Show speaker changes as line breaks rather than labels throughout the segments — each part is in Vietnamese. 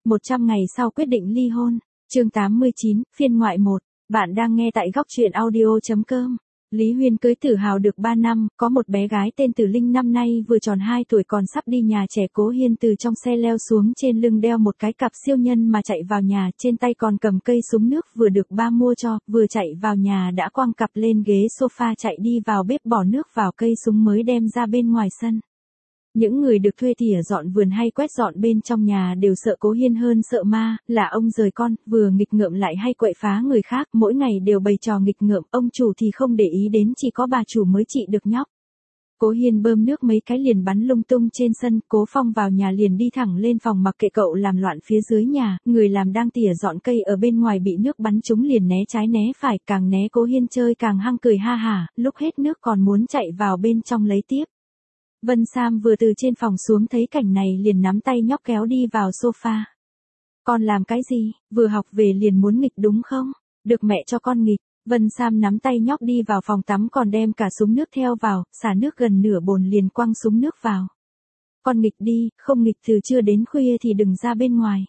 100 ngày sau quyết định ly hôn. Chương 89, phiên ngoại 1. Bạn đang nghe tại góc truyện audio.com. Lý Huyên cưới Tử Hào được 3 năm, có một bé gái tên Tử Linh năm nay vừa tròn 2 tuổi còn sắp đi nhà trẻ. Cố Hiên từ trong xe leo xuống, trên lưng đeo một cái cặp siêu nhân mà chạy vào nhà, trên tay còn cầm cây súng nước vừa được ba mua cho, vừa chạy vào nhà đã quăng cặp lên ghế sofa chạy đi vào bếp bỏ nước vào cây súng mới đem ra bên ngoài sân. Những người được thuê tỉa dọn vườn hay quét dọn bên trong nhà đều sợ Cố Hiên hơn sợ ma, là ông rời con, vừa nghịch ngợm lại hay quậy phá người khác, mỗi ngày đều bày trò nghịch ngợm, ông chủ thì không để ý đến, chỉ có bà chủ mới trị được nhóc. Cố Hiên bơm nước mấy cái liền bắn lung tung trên sân, Cố Phong vào nhà liền đi thẳng lên phòng mặc kệ cậu làm loạn phía dưới nhà, người làm đang tỉa dọn cây ở bên ngoài bị nước bắn trúng liền né trái né phải, càng né Cố Hiên chơi càng hăng cười ha hả, lúc hết nước còn muốn chạy vào bên trong lấy tiếp. Vân Sam vừa từ trên phòng xuống thấy cảnh này liền nắm tay nhóc kéo đi vào sofa. Con làm cái gì, vừa học về liền muốn nghịch đúng không? Được mẹ cho con nghịch. Vân Sam nắm tay nhóc đi vào phòng tắm còn đem cả súng nước theo vào, xả nước gần nửa bồn liền quăng súng nước vào. Con nghịch đi, không nghịch từ trưa đến khuya thì đừng ra bên ngoài.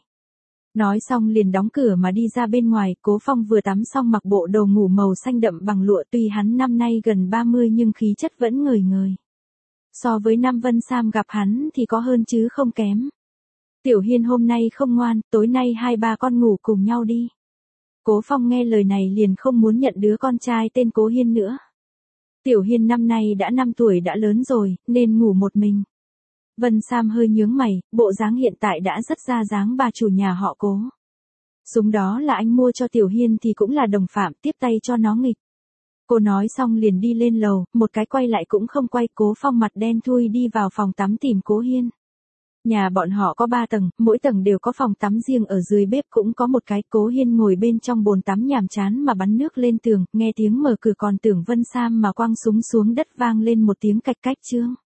Nói xong liền đóng cửa mà đi ra bên ngoài. Cố Phong vừa tắm xong mặc bộ đồ ngủ màu xanh đậm bằng lụa, tuy hắn năm nay gần 30 nhưng khí chất vẫn ngời ngời. So với năm Vân Sam gặp hắn thì có hơn chứ không kém. Tiểu Hiên hôm nay không ngoan, tối nay hai ba con ngủ cùng nhau đi. Cố Phong nghe lời này liền không muốn nhận đứa con trai tên Cố Hiên nữa. Tiểu Hiên năm nay đã 5 tuổi đã lớn rồi, nên ngủ một mình. Vân Sam hơi nhướng mày, bộ dáng hiện tại đã rất ra dáng bà chủ nhà họ Cố. Súng đó là anh mua cho Tiểu Hiên thì cũng là đồng phạm, tiếp tay cho nó nghịch. Cô nói xong liền đi lên lầu, một cái quay lại cũng không quay. Cố Phong mặt đen thui đi vào phòng tắm tìm Cố Hiên. Nhà bọn họ có 3 tầng, mỗi tầng đều có phòng tắm riêng, ở dưới bếp cũng có một cái. Cố Hiên ngồi bên trong bồn tắm nhàm chán mà bắn nước lên tường, nghe tiếng mở cửa còn tưởng Vân Sam mà quăng súng xuống đất vang lên một tiếng cạch cách chương.